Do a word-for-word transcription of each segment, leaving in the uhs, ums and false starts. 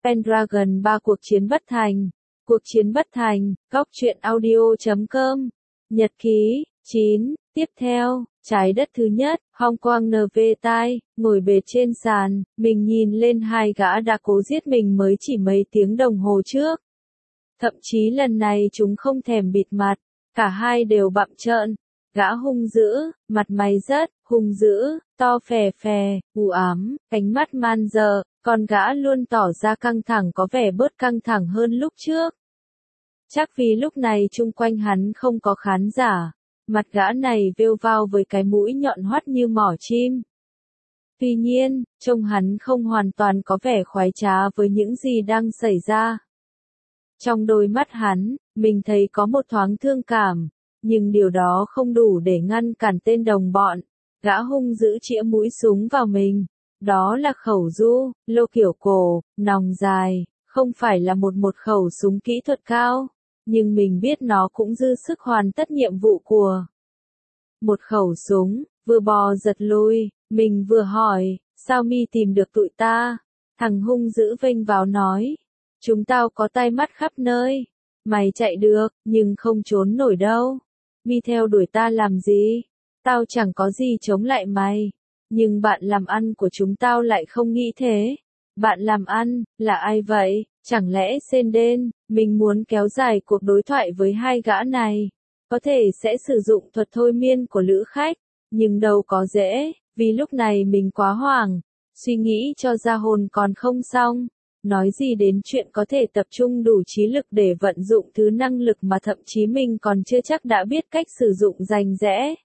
Pendragon ba cuộc chiến bất thành. Cuộc chiến bất thành, góc truyện audio chấm com. Nhật ký, chín, tiếp theo, trái đất thứ nhất, Hong Quang en vê tai, ngồi bệt trên sàn, mình nhìn lên hai gã đã cố giết mình mới chỉ mấy tiếng đồng hồ trước. Thậm chí lần này chúng không thèm bịt mặt, cả hai đều bặm trợn. Gã hung dữ, mặt mày rất hung dữ, to phè phè, u ám, ánh mắt man dợ, còn gã luôn tỏ ra căng thẳng có vẻ bớt căng thẳng hơn lúc trước. Chắc vì lúc này chung quanh hắn không có khán giả, mặt gã này vêu vao với cái mũi nhọn hoắt như mỏ chim. Tuy nhiên, trông hắn không hoàn toàn có vẻ khoái trá với những gì đang xảy ra. Trong đôi mắt hắn, mình thấy có một thoáng thương cảm, nhưng điều đó không đủ để ngăn cản tên đồng bọn. Gã hung dữ chĩa mũi súng vào mình. Đó là khẩu du, lô kiểu cổ, nòng dài, không phải là một một khẩu súng kỹ thuật cao, nhưng mình biết nó cũng dư sức hoàn tất nhiệm vụ của một khẩu súng. Vừa bò giật lui, mình vừa hỏi, sao mi tìm được tụi ta? Thằng hung dữ vênh vào nói, chúng tao có tai mắt khắp nơi. Mày chạy được, nhưng không trốn nổi đâu. Mi theo đuổi ta làm gì? Tao chẳng có gì chống lại mày. Nhưng bạn làm ăn của chúng tao lại không nghĩ thế. Bạn làm ăn, là ai vậy? Chẳng lẽ Senden? Mình muốn kéo dài cuộc đối thoại với hai gã này. Có thể sẽ sử dụng thuật thôi miên của lữ khách, nhưng đâu có dễ, vì lúc này mình quá hoảng. Suy nghĩ cho ra hồn còn không xong. Nói gì đến chuyện có thể tập trung đủ trí lực để vận dụng thứ năng lực mà thậm chí mình còn chưa chắc đã biết cách sử dụng rành rẽ.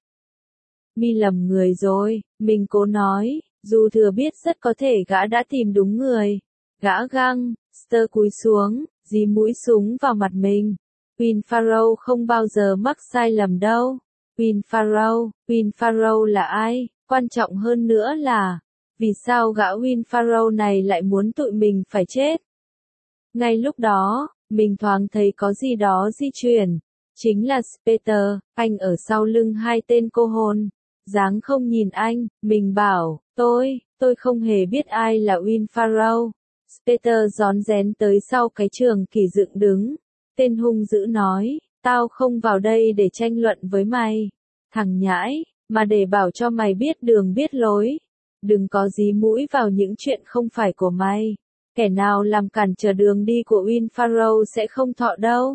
Mi lầm người rồi, mình cố nói, dù thừa biết rất có thể gã đã tìm đúng người. Gã găng, Stir cúi xuống, dí mũi súng vào mặt mình. Win Farrow không bao giờ mắc sai lầm đâu. Win Farrow, Win Farrow là ai? Quan trọng hơn nữa là, vì sao gã Win Farrow này lại muốn tụi mình phải chết? Ngay lúc đó, mình thoáng thấy có gì đó di chuyển. Chính là Speter, anh ở sau lưng hai tên cô hồn. Dáng không nhìn anh, mình bảo, tôi, tôi không hề biết ai là Win Farrow. Speter rón rén tới sau cái trường kỳ dựng đứng. Tên hung dữ nói, tao không vào đây để tranh luận với mày. Thằng nhãi, mà để bảo cho mày biết đường biết lối. Đừng có dí mũi vào những chuyện không phải của mày. Kẻ nào làm cản trở đường đi của Win Farrow sẽ không thọ đâu.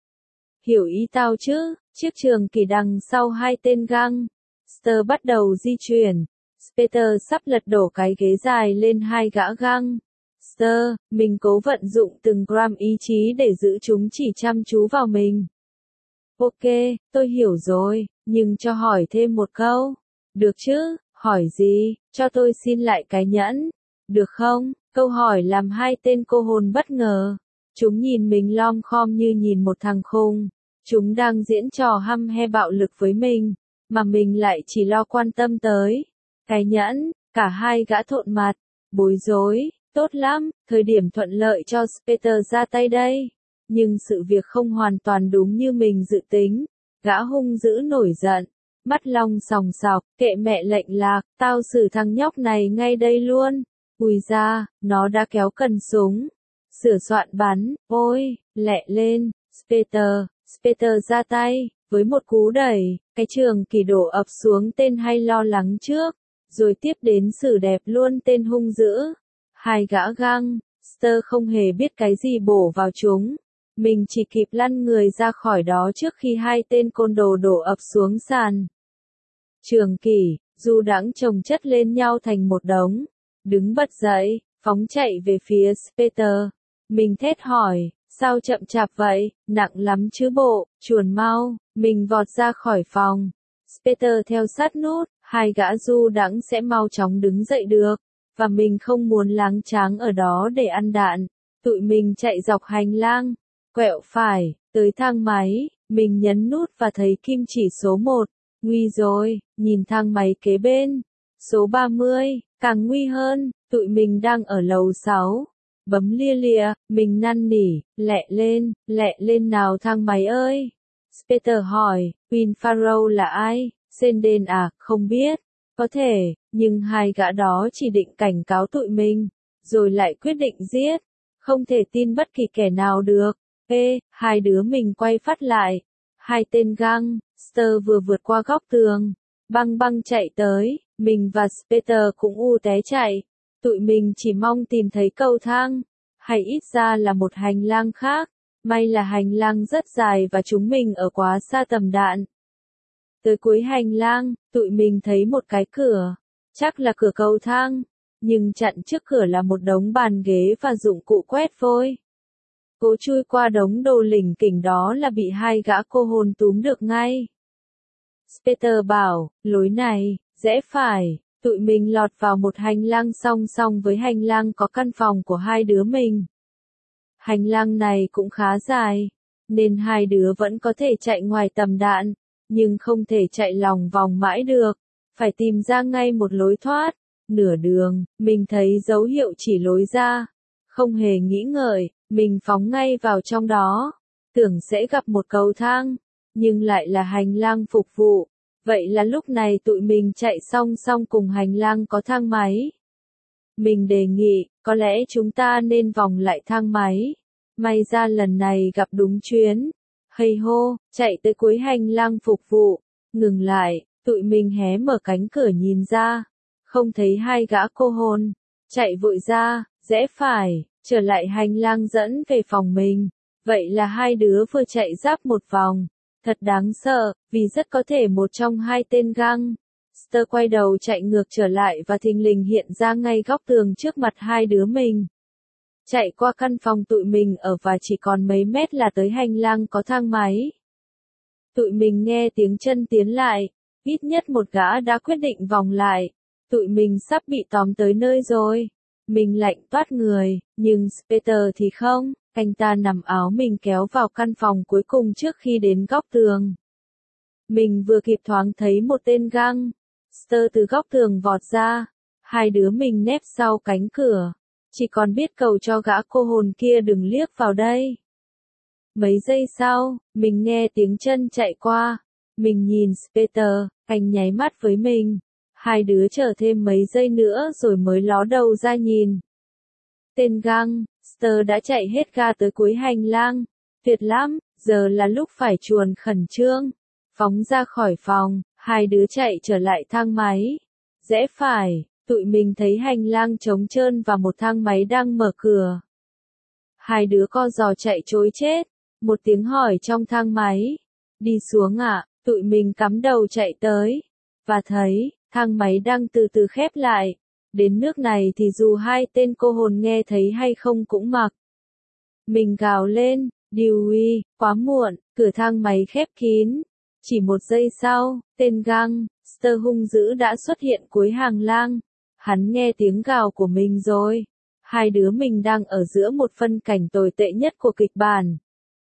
Hiểu ý tao chứ? Chiếc trường kỳ đằng sau hai tên găng. Stir bắt đầu di chuyển. Speter sắp lật đổ cái ghế dài lên hai gã găng. Stir, mình cố vận dụng từng gram ý chí để giữ chúng chỉ chăm chú vào mình. Ok, tôi hiểu rồi, nhưng cho hỏi thêm một câu. Được chứ, hỏi gì, cho tôi xin lại cái nhẫn. Được không? Câu hỏi làm hai tên cô hồn bất ngờ. Chúng nhìn mình lom khom như nhìn một thằng khùng. Chúng đang diễn trò hăm he bạo lực với mình, mà mình lại chỉ lo quan tâm tới cái nhẫn. Cả hai gã thộn mặt, bối rối. Tốt lắm, thời điểm thuận lợi cho Speter ra tay đây. Nhưng sự việc không hoàn toàn đúng như mình dự tính. Gã hung dữ nổi giận, mắt long sòng sọc, kệ mẹ lệnh lạc, tao xử thằng nhóc này ngay đây luôn. Ui ra, nó đã kéo cần súng, sửa soạn bắn, ôi, lẹ lên, Speter, Speter ra tay, với một cú đẩy, cái trường kỳ đổ ập xuống tên hay lo lắng trước, rồi tiếp đến xử đẹp luôn tên hung dữ. Hai gã găng, Stir không hề biết cái gì bổ vào chúng. Mình chỉ kịp lăn người ra khỏi đó trước khi hai tên côn đồ đổ ập xuống sàn. Trường kỳ, dù đãng chồng chất lên nhau thành một đống. Đứng bật dậy, phóng chạy về phía Speter. Mình thét hỏi, sao chậm chạp vậy, nặng lắm chứ bộ, chuồn mau. Mình vọt ra khỏi phòng. Speter theo sát nút, hai gã du đãng sẽ mau chóng đứng dậy được. Và mình không muốn láng tráng ở đó để ăn đạn. Tụi mình chạy dọc hành lang, quẹo phải, tới thang máy, mình nhấn nút và thấy kim chỉ số một. Nguy rồi, nhìn thang máy kế bên. Số ba mươi, càng nguy hơn, tụi mình đang ở lầu sáu. Bấm lia lịa, mình năn nỉ, lẹ lên, lẹ lên nào thang máy ơi. Speter hỏi, Win Farrow là ai? Senden à, không biết. Có thể, nhưng hai gã đó chỉ định cảnh cáo tụi mình, rồi lại quyết định giết. Không thể tin bất kỳ kẻ nào được. Ê, hai đứa mình quay phát lại. Hai tên gangster vừa vượt qua góc tường, băng băng chạy tới, mình và Peter cũng u té chạy. Tụi mình chỉ mong tìm thấy cầu thang, hay ít ra là một hành lang khác. May là hành lang rất dài và chúng mình ở quá xa tầm đạn. Tới cuối hành lang, tụi mình thấy một cái cửa, chắc là cửa cầu thang, nhưng chặn trước cửa là một đống bàn ghế và dụng cụ quét vôi. Cố chui qua đống đồ lỉnh kỉnh đó là bị hai gã cô hồn túm được ngay. Peter bảo, lối này, rẽ phải, tụi mình lọt vào một hành lang song song với hành lang có căn phòng của hai đứa mình. Hành lang này cũng khá dài, nên hai đứa vẫn có thể chạy ngoài tầm đạn, nhưng không thể chạy lòng vòng mãi được, phải tìm ra ngay một lối thoát. Nửa đường, mình thấy dấu hiệu chỉ lối ra, không hề nghĩ ngợi, mình phóng ngay vào trong đó, tưởng sẽ gặp một cầu thang, nhưng lại là hành lang phục vụ. Vậy là lúc này tụi mình chạy song song cùng hành lang có thang máy. Mình đề nghị, có lẽ chúng ta nên vòng lại thang máy. May ra lần này gặp đúng chuyến. Hây hô, chạy tới cuối hành lang phục vụ, ngừng lại, tụi mình hé mở cánh cửa nhìn ra, không thấy hai gã cô hồn, chạy vội ra, rẽ phải, trở lại hành lang dẫn về phòng mình. Vậy là hai đứa vừa chạy giáp một vòng, thật đáng sợ, vì rất có thể một trong hai tên gangster quay đầu chạy ngược trở lại và thình lình hiện ra ngay góc tường trước mặt hai đứa mình. Chạy qua căn phòng tụi mình ở và chỉ còn mấy mét là tới hành lang có thang máy. Tụi mình nghe tiếng chân tiến lại, ít nhất một gã đã quyết định vòng lại. Tụi mình sắp bị tóm tới nơi rồi. Mình lạnh toát người, nhưng Peter thì không, anh ta nằm áo mình kéo vào căn phòng cuối cùng trước khi đến góc tường. Mình vừa kịp thoáng thấy một tên gangster từ góc tường vọt ra, hai đứa mình nép sau cánh cửa. Chỉ còn biết cầu cho gã cô hồn kia đừng liếc vào đây. Mấy giây sau, mình nghe tiếng chân chạy qua. Mình nhìn Peter, anh nháy mắt với mình. Hai đứa chờ thêm mấy giây nữa rồi mới ló đầu ra nhìn. Tên gangster đã chạy hết ga tới cuối hành lang. Tuyệt lắm, giờ là lúc phải chuồn khẩn trương. Phóng ra khỏi phòng, hai đứa chạy trở lại thang máy. Rẽ phải. Tụi mình thấy hành lang trống trơn và một thang máy đang mở cửa. Hai đứa co giò chạy trối chết. Một tiếng hỏi trong thang máy. Đi xuống ạ, à? Tụi mình cắm đầu chạy tới. Và thấy, thang máy đang từ từ khép lại. Đến nước này thì dù hai tên cô hồn nghe thấy hay không cũng mặc. Mình gào lên, Dewey, quá muộn, cửa thang máy khép kín. Chỉ một giây sau, tên gangster hung dữ đã xuất hiện cuối hành lang. Hắn nghe tiếng gào của mình rồi. Hai đứa mình đang ở giữa một phân cảnh tồi tệ nhất của kịch bản.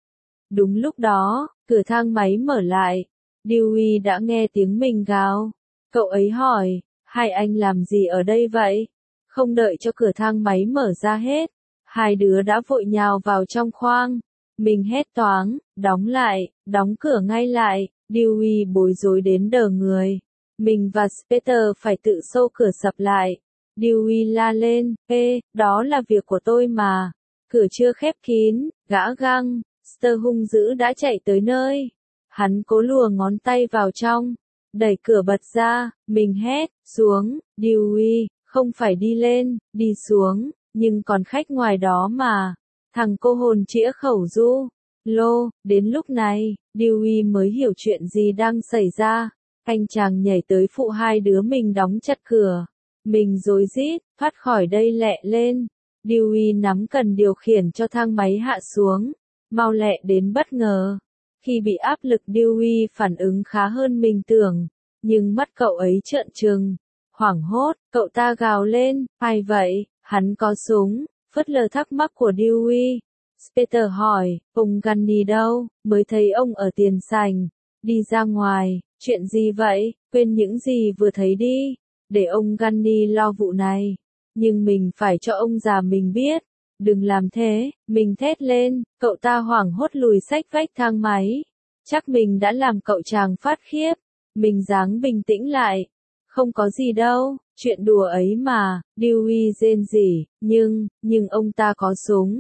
Đúng lúc đó, cửa thang máy mở lại. Dewey đã nghe tiếng mình gào. Cậu ấy hỏi, hai anh làm gì ở đây vậy? Không đợi cho cửa thang máy mở ra hết. Hai đứa đã vội nhào vào trong khoang. Mình hét toáng, đóng lại, đóng cửa ngay lại. Dewey bối rối đến đờ người. Mình và Peter phải tự xô cửa sập lại. Dewey la lên, ê, đó là việc của tôi mà. Cửa chưa khép kín, gã gangster hung dữ đã chạy tới nơi. Hắn cố lùa ngón tay vào trong, đẩy cửa bật ra, mình hét, xuống, Dewey, không phải đi lên, đi xuống, nhưng còn khách ngoài đó mà. Thằng cô hồn chĩa khẩu ru, lô, đến lúc này, Dewey mới hiểu chuyện gì đang xảy ra. Anh chàng nhảy tới phụ hai đứa mình đóng chặt cửa. Mình rối rít, thoát khỏi đây lẹ lên. Dewey nắm cần điều khiển cho thang máy hạ xuống. Mau lẹ đến bất ngờ. Khi bị áp lực Dewey phản ứng khá hơn mình tưởng. Nhưng mắt cậu ấy trợn trừng. Hoảng hốt, cậu ta gào lên, ai vậy, hắn có súng, phớt lờ thắc mắc của Dewey. Peter hỏi, ông Gunny đâu, mới thấy ông ở tiền sảnh. Đi ra ngoài, chuyện gì vậy, quên những gì vừa thấy đi, để ông Gunny lo vụ này. Nhưng mình phải cho ông già mình biết, đừng làm thế, mình thét lên, cậu ta hoảng hốt lùi xách vách thang máy. Chắc mình đã làm cậu chàng phát khiếp, mình dáng bình tĩnh lại. Không có gì đâu, chuyện đùa ấy mà, Dewey rên rỉ, nhưng, nhưng ông ta có súng.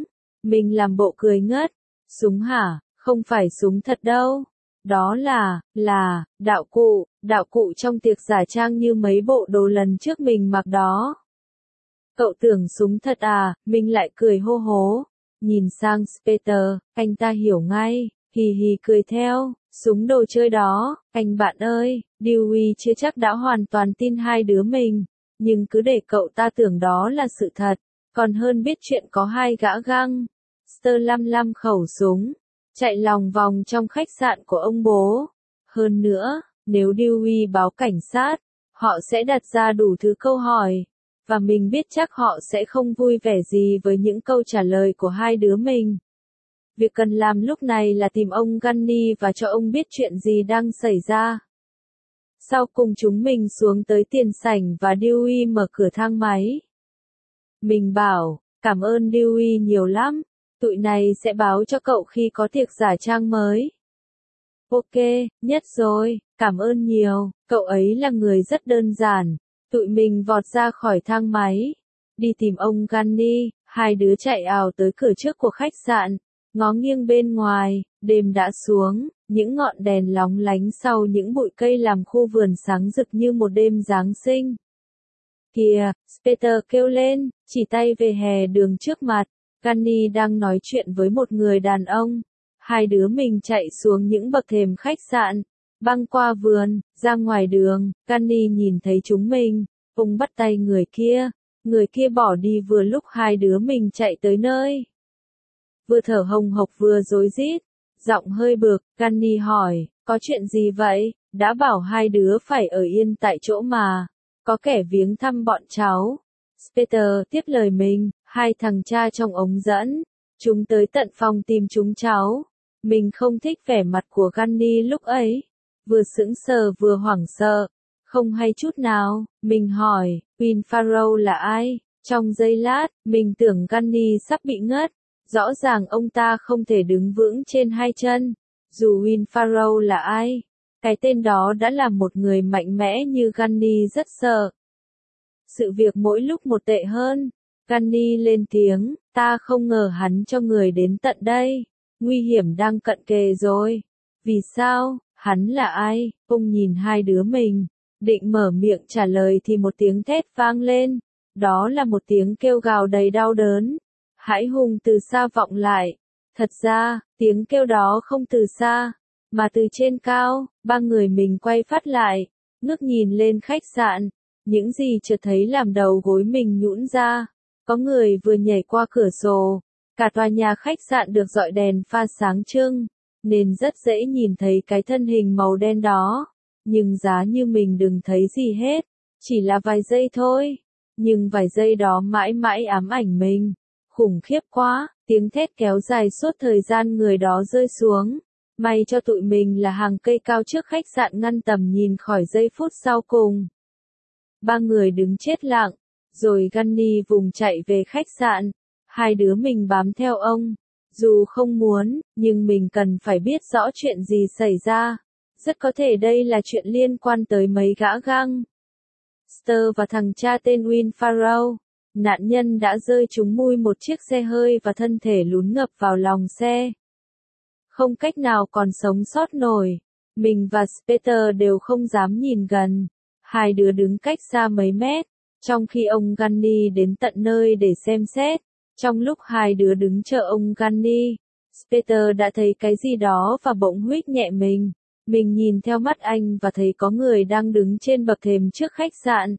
Mình làm bộ cười ngất. Súng hả? Không phải súng thật đâu. Đó là, là, đạo cụ, đạo cụ trong tiệc giả trang như mấy bộ đồ lần trước mình mặc đó. Cậu tưởng súng thật à? Mình lại cười hô hố. Nhìn sang Peter, anh ta hiểu ngay, hì hì cười theo, súng đồ chơi đó, anh bạn ơi, Dewey chưa chắc đã hoàn toàn tin hai đứa mình, nhưng cứ để cậu ta tưởng đó là sự thật, còn hơn biết chuyện có hai gã găng. Sơ lăm lăm khẩu súng, chạy lòng vòng trong khách sạn của ông bố. Hơn nữa, nếu Dewey báo cảnh sát, họ sẽ đặt ra đủ thứ câu hỏi. Và mình biết chắc họ sẽ không vui vẻ gì với những câu trả lời của hai đứa mình. Việc cần làm lúc này là tìm ông Gunny và cho ông biết chuyện gì đang xảy ra. Sau cùng chúng mình xuống tới tiền sảnh và Dewey mở cửa thang máy. Mình bảo, cảm ơn Dewey nhiều lắm, tụi này sẽ báo cho cậu khi có tiệc giả trang mới. Ok, nhất rồi, cảm ơn nhiều, cậu ấy là người rất đơn giản. Tụi mình vọt ra khỏi thang máy, đi tìm ông Gunny, hai đứa chạy ào tới cửa trước của khách sạn, ngó nghiêng bên ngoài, đêm đã xuống, những ngọn đèn lóng lánh sau những bụi cây làm khu vườn sáng rực như một đêm Giáng sinh. Kìa, Peter kêu lên, chỉ tay về hè đường trước mặt, Gunny đang nói chuyện với một người đàn ông. Hai đứa mình chạy xuống những bậc thềm khách sạn. Băng qua vườn, ra ngoài đường, Gunny nhìn thấy chúng mình, ông bắt tay người kia, người kia bỏ đi vừa lúc hai đứa mình chạy tới nơi. Vừa thở hồng hộc vừa rối rít, giọng hơi bực, Gunny hỏi, có chuyện gì vậy, đã bảo hai đứa phải ở yên tại chỗ mà, có kẻ viếng thăm bọn cháu. Peter tiếp lời mình, hai thằng cha trong ống dẫn, chúng tới tận phòng tìm chúng cháu. Mình không thích vẻ mặt của Gunny lúc ấy. Vừa sững sờ vừa hoảng sợ, không hay chút nào, mình hỏi, Will Farrow là ai? Trong giây lát, mình tưởng Gunny sắp bị ngất, rõ ràng ông ta không thể đứng vững trên hai chân, dù Will Farrow là ai, cái tên đó đã là một người mạnh mẽ như Gunny rất sợ. Sự việc mỗi lúc một tệ hơn, Gunny lên tiếng, ta không ngờ hắn cho người đến tận đây, nguy hiểm đang cận kề rồi. Vì sao? Hắn là ai? Ông nhìn hai đứa mình, định mở miệng trả lời thì một tiếng thét vang lên. Đó là một tiếng kêu gào đầy đau đớn. Hãi hùng từ xa vọng lại. Thật ra, tiếng kêu đó không từ xa, mà từ trên cao. Ba người mình quay phát lại, ngước nhìn lên khách sạn. Những gì chợt thấy làm đầu gối mình nhũn ra. Có người vừa nhảy qua cửa sổ. Cả tòa nhà khách sạn được dọi đèn pha sáng trưng, nên rất dễ nhìn thấy cái thân hình màu đen đó. Nhưng giá như mình đừng thấy gì hết, chỉ là vài giây thôi. Nhưng vài giây đó mãi mãi ám ảnh mình. Khủng khiếp quá, tiếng thét kéo dài suốt thời gian người đó rơi xuống. May cho tụi mình là hàng cây cao trước khách sạn ngăn tầm nhìn khỏi giây phút sau cùng. Ba người đứng chết lặng, rồi Gunny vùng chạy về khách sạn. Hai đứa mình bám theo ông. Dù không muốn, nhưng mình cần phải biết rõ chuyện gì xảy ra. Rất có thể đây là chuyện liên quan tới mấy gã găng. Stir và thằng cha tên Will Farrow. Nạn nhân đã rơi trúng mui một chiếc xe hơi và thân thể lún ngập vào lòng xe. Không cách nào còn sống sót nổi. Mình và Peter đều không dám nhìn gần. Hai đứa đứng cách xa mấy mét, trong khi ông Gunny đến tận nơi để xem xét. Trong lúc hai đứa đứng chờ ông Gunny, Peter đã thấy cái gì đó và bỗng huých nhẹ mình. Mình nhìn theo mắt anh và thấy có người đang đứng trên bậc thềm trước khách sạn.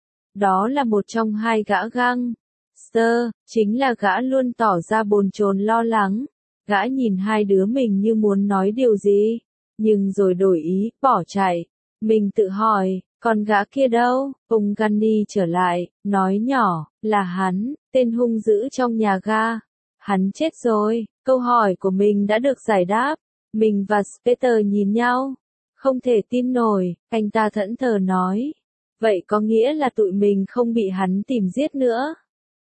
Đó là một trong hai gã găng. Sir, chính là gã luôn tỏ ra bồn chồn lo lắng. Gã nhìn hai đứa mình như muốn nói điều gì, nhưng rồi đổi ý, bỏ chạy. Mình tự hỏi, còn gã kia đâu? Ông Gunny trở lại, nói nhỏ, là hắn, tên hung dữ trong nhà ga. Hắn chết rồi. Câu hỏi của mình đã được giải đáp. Mình và Peter nhìn nhau. Không thể tin nổi, anh ta thẫn thờ nói. Vậy có nghĩa là tụi mình không bị hắn tìm giết nữa.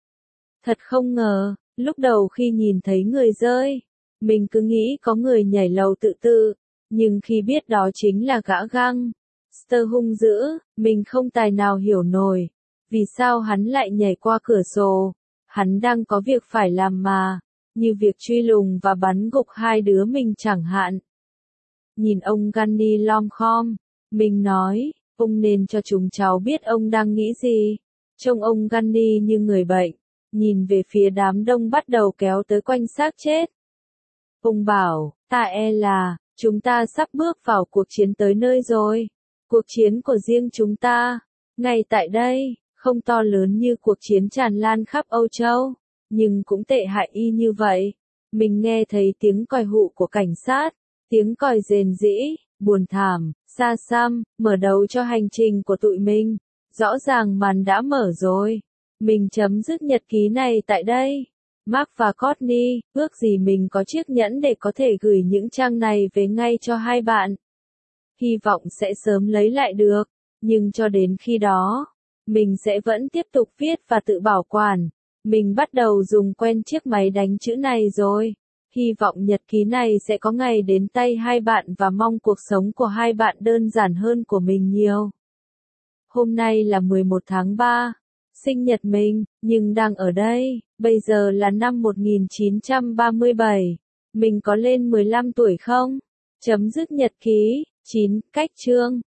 Thật không ngờ, lúc đầu khi nhìn thấy người rơi, mình cứ nghĩ có người nhảy lầu tự tử. Nhưng khi biết đó chính là gã găng Stir hung dữ, mình không tài nào hiểu nổi. Vì sao hắn lại nhảy qua cửa sổ? Hắn đang có việc phải làm mà. như việc truy lùng và bắn gục hai đứa mình chẳng hạn. Nhìn ông Gandhi lom khom, mình nói, ông nên cho chúng cháu biết ông đang nghĩ gì. Trông ông Gandhi như người bệnh, nhìn về phía đám đông bắt đầu kéo tới quanh xác chết. Ông bảo, ta e là, chúng ta sắp bước vào cuộc chiến tới nơi rồi. Cuộc chiến của riêng chúng ta, ngay tại đây, không to lớn như cuộc chiến tràn lan khắp Âu Châu, nhưng cũng tệ hại y như vậy. Mình nghe thấy tiếng còi hụ của cảnh sát, tiếng còi rền rĩ, buồn thảm, xa xăm, mở đầu cho hành trình của tụi mình. Rõ ràng màn đã mở rồi. Mình chấm dứt nhật ký này tại đây. Mark và Courtney, ước gì mình có chiếc nhẫn để có thể gửi những trang này về ngay cho hai bạn. Hy vọng sẽ sớm lấy lại được, nhưng cho đến khi đó, mình sẽ vẫn tiếp tục viết và tự bảo quản. Mình bắt đầu dùng quen chiếc máy đánh chữ này rồi. Hy vọng nhật ký này sẽ có ngày đến tay hai bạn và mong cuộc sống của hai bạn đơn giản hơn của mình nhiều. Hôm nay là mười một tháng ba, sinh nhật mình, nhưng đang ở đây, bây giờ là năm một nghìn chín trăm ba mươi bảy. Mình có lên mười lăm tuổi không? Chấm dứt nhật ký. chín. Cách chương